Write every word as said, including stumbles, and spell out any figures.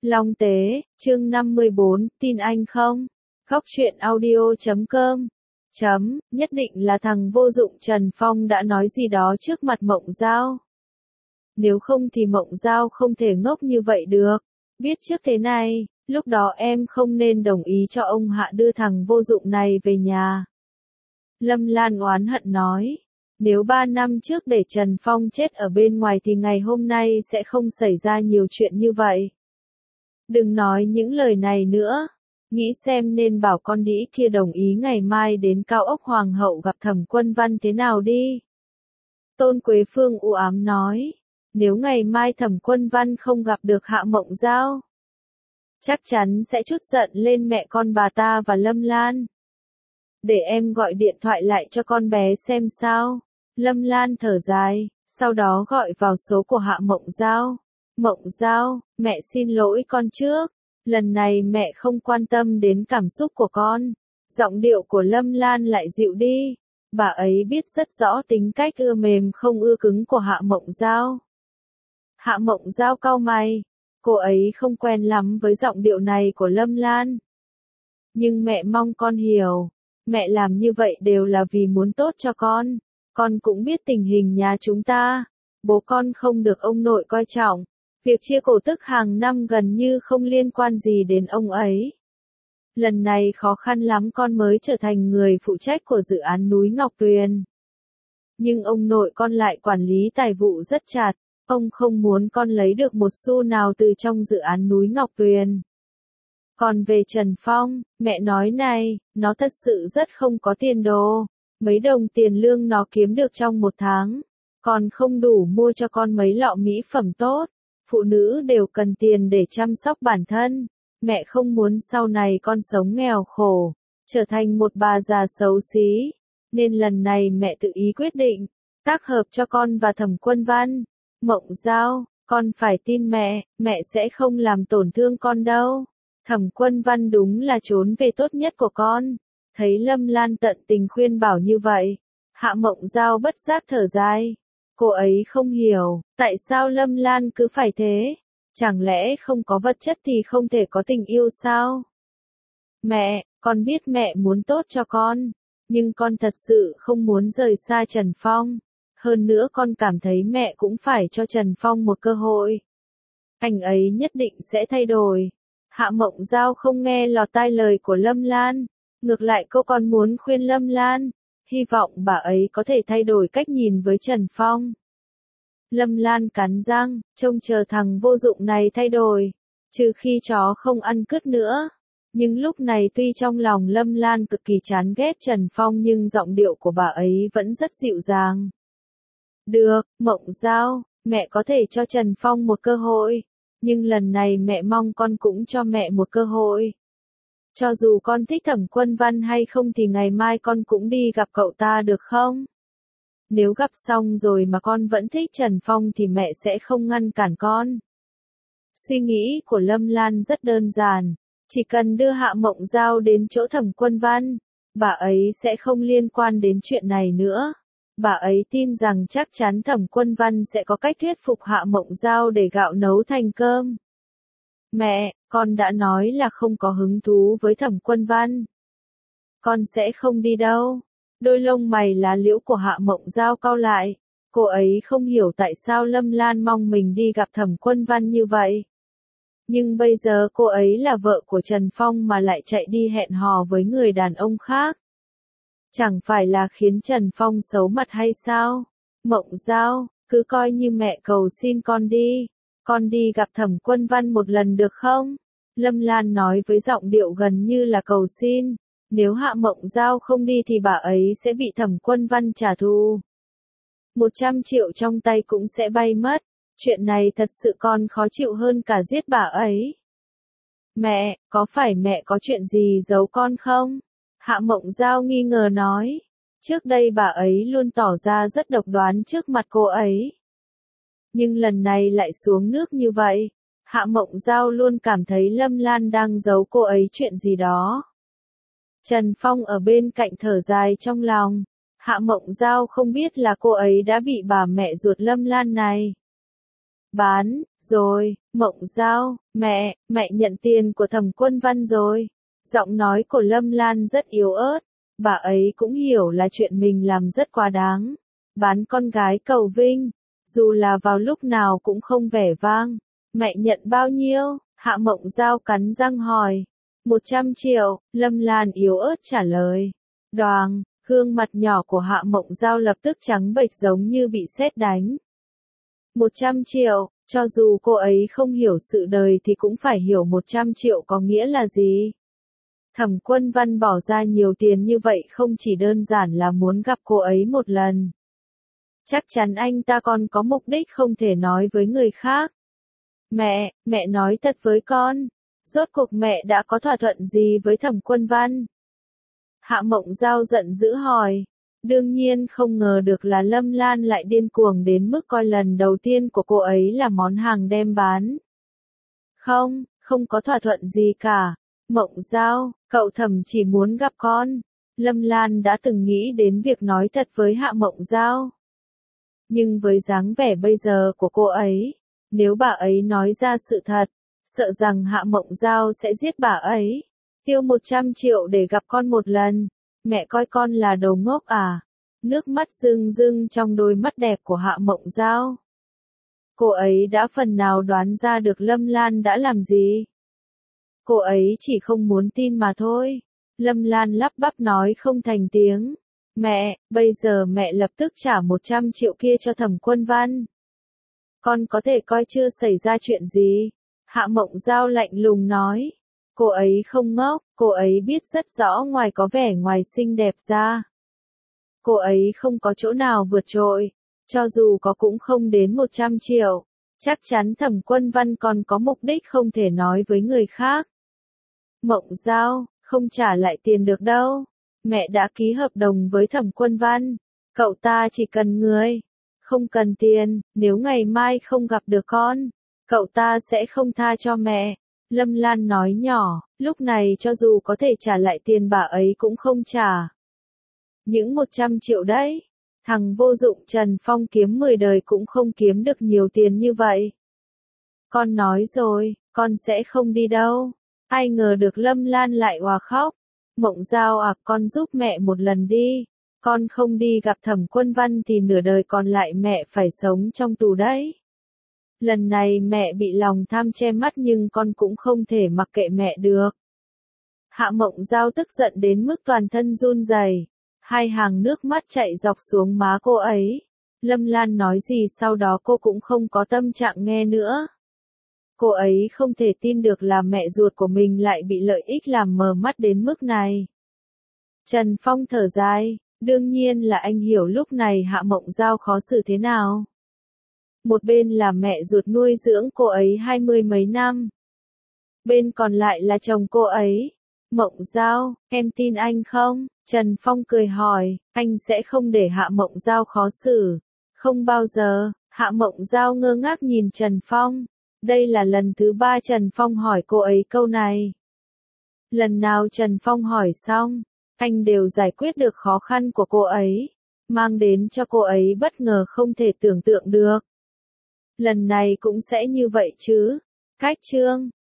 Long Tế, chương năm mươi bốn, tin anh không? Góc truyện audio chấm com. Chấm, nhất định là thằng vô dụng Trần Phong đã nói gì đó trước mặt Mộng Giao. Nếu không thì Mộng Giao không thể ngốc như vậy được. Biết trước thế này, lúc đó em không nên đồng ý cho ông Hạ đưa thằng vô dụng này về nhà. Lâm Lan oán hận nói. Nếu ba năm trước để Trần Phong chết ở bên ngoài thì ngày hôm nay sẽ không xảy ra nhiều chuyện như vậy. Đừng nói những lời này nữa. Nghĩ xem nên bảo con đĩ kia đồng ý ngày mai đến Cao Ốc Hoàng hậu gặp Thẩm Quân Văn thế nào đi. Tôn Quế Phương u ám nói. Nếu ngày mai Thẩm Quân Văn không gặp được Hạ Mộng Giao, chắc chắn sẽ trút giận lên mẹ con bà ta và Lâm Lan. Để em gọi điện thoại lại cho con bé xem sao. Lâm Lan thở dài, sau đó gọi vào số của Hạ Mộng Giao. Mộng Giao, mẹ xin lỗi con trước. Lần này mẹ không quan tâm đến cảm xúc của con. Giọng điệu của Lâm Lan lại dịu đi. Bà ấy biết rất rõ tính cách ưa mềm không ưa cứng của Hạ Mộng Giao. Hạ Mộng Giao cau mày. Cô ấy không quen lắm với giọng điệu này của Lâm Lan. Nhưng mẹ mong con hiểu. Mẹ làm như vậy đều là vì muốn tốt cho con. Con cũng biết tình hình nhà chúng ta. Bố con không được ông nội coi trọng. Việc chia cổ tức hàng năm gần như không liên quan gì đến ông ấy. Lần này khó khăn lắm con mới trở thành người phụ trách của dự án núi Ngọc Tuyền. Nhưng ông nội con lại quản lý tài vụ rất chặt. Ông không muốn con lấy được một xu nào từ trong dự án núi Ngọc Tuyền. Còn về Trần Phong, mẹ nói này, nó thật sự rất không có tiền đồ. Mấy đồng tiền lương nó kiếm được trong một tháng, còn không đủ mua cho con mấy lọ mỹ phẩm tốt. Phụ nữ đều cần tiền để chăm sóc bản thân. Mẹ không muốn sau này con sống nghèo khổ, trở thành một bà già xấu xí. Nên lần này mẹ tự ý quyết định, tác hợp cho con và Thẩm Quân Văn. Mộng Giao, con phải tin mẹ, mẹ sẽ không làm tổn thương con đâu. Thẩm Quân Văn đúng là trốn về tốt nhất của con. Thấy Lâm Lan tận tình khuyên bảo như vậy, Hạ Mộng Giao bất giác thở dài. Cô ấy không hiểu, tại sao Lâm Lan cứ phải thế? Chẳng lẽ không có vật chất thì không thể có tình yêu sao? Mẹ, con biết mẹ muốn tốt cho con, nhưng con thật sự không muốn rời xa Trần Phong. Hơn nữa con cảm thấy mẹ cũng phải cho Trần Phong một cơ hội. Anh ấy nhất định sẽ thay đổi. Hạ Mộng Giao không nghe lọt tai lời của Lâm Lan. Ngược lại cô còn muốn khuyên Lâm Lan. Hy vọng bà ấy có thể thay đổi cách nhìn với Trần Phong. Lâm Lan cắn răng, trông chờ thằng vô dụng này thay đổi. Trừ khi chó không ăn cứt nữa. Nhưng lúc này tuy trong lòng Lâm Lan cực kỳ chán ghét Trần Phong nhưng giọng điệu của bà ấy vẫn rất dịu dàng. Được, Mộng Giao, mẹ có thể cho Trần Phong một cơ hội. Nhưng lần này mẹ mong con cũng cho mẹ một cơ hội. Cho dù con thích Thẩm Quân Văn hay không thì ngày mai con cũng đi gặp cậu ta được không? Nếu gặp xong rồi mà con vẫn thích Trần Phong thì mẹ sẽ không ngăn cản con. Suy nghĩ của Lâm Lan rất đơn giản. Chỉ cần đưa Hạ Mộng Giao đến chỗ Thẩm Quân Văn, bà ấy sẽ không liên quan đến chuyện này nữa. Bà ấy tin rằng chắc chắn Thẩm Quân Văn sẽ có cách thuyết phục Hạ Mộng Giao để gạo nấu thành cơm. Mẹ, con đã nói là không có hứng thú với Thẩm Quân Văn. Con sẽ không đi đâu. Đôi lông mày lá liễu của Hạ Mộng Giao cau lại. Cô ấy không hiểu tại sao Lâm Lan mong mình đi gặp Thẩm Quân Văn như vậy. Nhưng bây giờ cô ấy là vợ của Trần Phong mà lại chạy đi hẹn hò với người đàn ông khác. Chẳng phải là khiến Trần Phong xấu mặt hay sao? Mộng Giao, cứ coi như mẹ cầu xin con đi. Con đi gặp Thẩm Quân Văn một lần được không? Lâm Lan nói với giọng điệu gần như là cầu xin. Nếu Hạ Mộng Giao không đi thì bà ấy sẽ bị Thẩm Quân Văn trả thù. Một trăm triệu trong tay cũng sẽ bay mất. Chuyện này thật sự con khó chịu hơn cả giết bà ấy. Mẹ, có phải mẹ có chuyện gì giấu con không? Hạ Mộng Giao nghi ngờ nói. Trước đây bà ấy luôn tỏ ra rất độc đoán trước mặt cô ấy. Nhưng lần này lại xuống nước như vậy. Hạ Mộng Giao luôn cảm thấy Lâm Lan đang giấu cô ấy chuyện gì đó. Trần Phong ở bên cạnh thở dài trong lòng. Hạ Mộng Giao không biết là cô ấy đã bị bà mẹ ruột Lâm Lan này Bán, rồi, Mộng Giao, mẹ, mẹ nhận tiền của Thẩm Quân Văn rồi. Giọng nói của Lâm Lan rất yếu ớt, bà ấy cũng hiểu là chuyện mình làm rất quá đáng. Bán con gái cầu vinh, dù là vào lúc nào cũng không vẻ vang. Mẹ nhận bao nhiêu? Hạ Mộng Giao cắn răng hỏi. Một trăm triệu, Lâm Lan yếu ớt trả lời. Đoàng, gương mặt nhỏ của Hạ Mộng Giao lập tức trắng bệch giống như bị sét đánh. Một trăm triệu, cho dù cô ấy không hiểu sự đời thì cũng phải hiểu một trăm triệu có nghĩa là gì. Thẩm Quân Văn bỏ ra nhiều tiền như vậy không chỉ đơn giản là muốn gặp cô ấy một lần. Chắc chắn anh ta còn có mục đích không thể nói với người khác. Mẹ, mẹ nói thật với con. Rốt cuộc mẹ đã có thỏa thuận gì với Thẩm Quân Văn? Hạ Mộng Giao giận dữ hỏi. Đương nhiên không ngờ được là Lâm Lan lại điên cuồng đến mức coi lần đầu tiên của cô ấy là món hàng đem bán. Không, không có thỏa thuận gì cả. Mộng Giao, cậu Thẩm chỉ muốn gặp con. Lâm Lan đã từng nghĩ đến việc nói thật với Hạ Mộng Giao. Nhưng với dáng vẻ bây giờ của cô ấy, nếu bà ấy nói ra sự thật, sợ rằng Hạ Mộng Giao sẽ giết bà ấy. Tiêu một trăm triệu để gặp con một lần. Mẹ coi con là đồ ngốc à? Nước mắt rưng rưng trong đôi mắt đẹp của Hạ Mộng Giao. Cô ấy đã phần nào đoán ra được Lâm Lan đã làm gì. Cô ấy chỉ không muốn tin mà thôi. Lâm Lan lắp bắp nói không thành tiếng. Mẹ, bây giờ mẹ lập tức trả một trăm triệu kia cho Thẩm Quân Văn. Con có thể coi chưa xảy ra chuyện gì. Hạ Mộng Giao lạnh lùng nói. Cô ấy không ngốc, cô ấy biết rất rõ ngoài có vẻ ngoài xinh đẹp ra. Cô ấy không có chỗ nào vượt trội, cho dù có cũng không đến một trăm triệu. Chắc chắn Thẩm Quân Văn còn có mục đích không thể nói với người khác. Mộng Giao, không trả lại tiền được đâu. Mẹ đã ký hợp đồng với Thẩm Quân Văn. Cậu ta chỉ cần người, không cần tiền. Nếu ngày mai không gặp được con, cậu ta sẽ không tha cho mẹ. Lâm Lan nói nhỏ, lúc này cho dù có thể trả lại tiền bà ấy cũng không trả. Những một trăm triệu đấy, thằng vô dụng Trần Phong kiếm mười đời cũng không kiếm được nhiều tiền như vậy. Con nói rồi, con sẽ không đi đâu. Ai ngờ được Lâm Lan lại òa khóc. Mộng Giao à, con giúp mẹ một lần đi. Con không đi gặp Thẩm Quân Văn thì nửa đời còn lại mẹ phải sống trong tù đấy. Lần này mẹ bị lòng tham che mắt nhưng con cũng không thể mặc kệ mẹ được. Hạ Mộng Giao tức giận đến mức toàn thân run rẩy, hai hàng nước mắt chảy dọc xuống má cô ấy. Lâm Lan nói gì sau đó cô cũng không có tâm trạng nghe nữa. Cô ấy không thể tin được là mẹ ruột của mình lại bị lợi ích làm mờ mắt đến mức này. Trần Phong thở dài, đương nhiên là anh hiểu lúc này Hạ Mộng Giao khó xử thế nào. Một bên là mẹ ruột nuôi dưỡng cô ấy hai mươi mấy năm. Bên còn lại là chồng cô ấy. Mộng Giao, em tin anh không? Trần Phong cười hỏi, anh sẽ không để Hạ Mộng Giao khó xử. Không bao giờ. Hạ Mộng Giao ngơ ngác nhìn Trần Phong. Đây là lần thứ ba Trần Phong hỏi cô ấy câu này. Lần nào Trần Phong hỏi xong, anh đều giải quyết được khó khăn của cô ấy, mang đến cho cô ấy bất ngờ không thể tưởng tượng được. Lần này cũng sẽ như vậy chứ. Cách chương